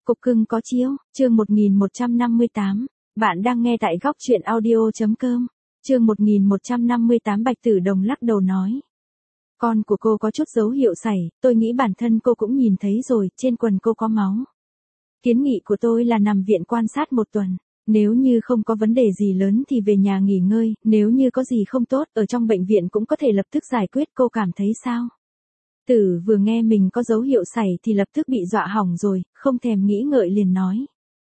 Cục cưng có chiếu, chương 1158. Bạn đang nghe tại góc truyện audio.com. Chương 1158 Bạch Tử Đồng lắc đầu nói. Con của cô có chút dấu hiệu sảy, tôi nghĩ bản thân cô cũng nhìn thấy rồi, trên quần cô có máu. Kiến nghị của tôi là nằm viện quan sát một tuần. Nếu như không có vấn đề gì lớn thì về nhà nghỉ ngơi, nếu như có gì không tốt, ở trong bệnh viện cũng có thể lập tức giải quyết, cô cảm thấy sao? Tử vừa nghe mình có dấu hiệu sảy thì lập tức bị dọa hỏng rồi, không thèm nghĩ ngợi liền nói.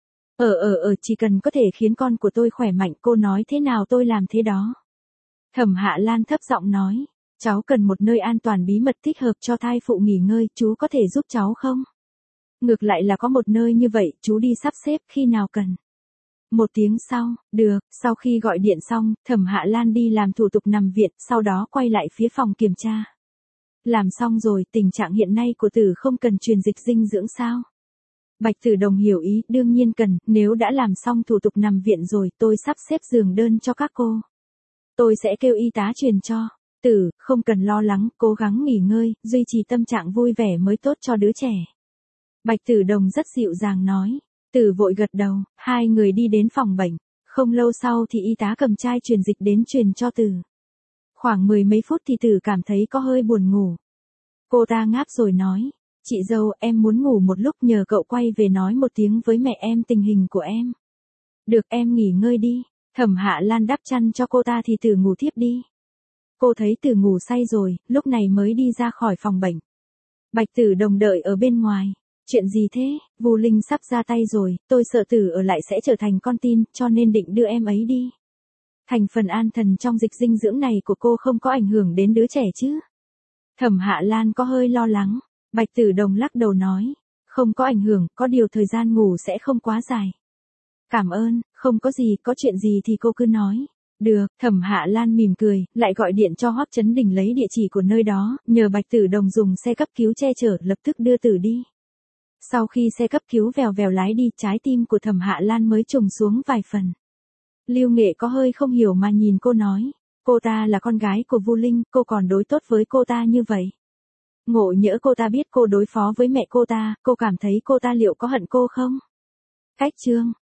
Chỉ cần có thể khiến con của tôi khỏe mạnh, cô nói thế nào tôi làm thế đó. Thẩm Hạ Lan thấp giọng nói, cháu cần một nơi an toàn bí mật thích hợp cho thai phụ nghỉ ngơi, chú có thể giúp cháu không? Ngược lại là có một nơi như vậy, chú đi sắp xếp khi nào cần. Một tiếng sau, được, sau khi gọi điện xong, Thẩm Hạ Lan đi làm thủ tục nằm viện, sau đó quay lại phía phòng kiểm tra. Làm xong rồi, tình trạng hiện nay của Tử không cần truyền dịch dinh dưỡng sao? Bạch Tử Đồng hiểu ý, đương nhiên cần, nếu đã làm xong thủ tục nằm viện rồi, tôi sắp xếp giường đơn cho các cô. Tôi sẽ kêu y tá truyền cho. Tử, không cần lo lắng, cố gắng nghỉ ngơi, duy trì tâm trạng vui vẻ mới tốt cho đứa trẻ. Bạch Tử Đồng rất dịu dàng nói. Tử vội gật đầu, hai người đi đến phòng bệnh. Không lâu sau thì y tá cầm chai truyền dịch đến truyền cho Tử. Khoảng 10 mấy phút thì Tử cảm thấy có hơi buồn ngủ. Cô ta ngáp rồi nói, chị dâu, em muốn ngủ một lúc, nhờ cậu quay về nói một tiếng với mẹ em tình hình của em. Được, em nghỉ ngơi đi. Thẩm Hạ Lan đắp chăn cho cô ta thì Tử ngủ thiếp đi. Cô thấy Tử ngủ say rồi, lúc này mới đi ra khỏi phòng bệnh. Bạch Tử Đồng đợi ở bên ngoài. Chuyện gì thế? Vu Linh sắp ra tay rồi, tôi sợ Tử ở lại sẽ trở thành con tin, cho nên định đưa em ấy đi. Thành phần an thần trong dịch dinh dưỡng này của cô không có ảnh hưởng đến đứa trẻ chứ? Thẩm Hạ Lan có hơi lo lắng. Bạch Tử Đồng lắc đầu nói, không có ảnh hưởng, có điều thời gian ngủ sẽ không quá dài. Cảm ơn, không có gì, có chuyện gì thì cô cứ nói. Được, Thẩm Hạ Lan mỉm cười, lại gọi điện cho Hoắc Chấn Đình lấy địa chỉ của nơi đó, nhờ Bạch Tử Đồng dùng xe cấp cứu che chở, lập tức đưa Tử đi. Sau khi xe cấp cứu vèo vèo lái đi, trái tim của Thẩm Hạ Lan mới trùng xuống vài phần. Lưu Nghệ có hơi không hiểu mà nhìn cô nói, cô ta là con gái của Vu Linh, cô còn đối tốt với cô ta như vậy. Ngộ nhỡ cô ta biết cô đối phó với mẹ cô ta, cô cảm thấy cô ta liệu có hận cô không? Cách chương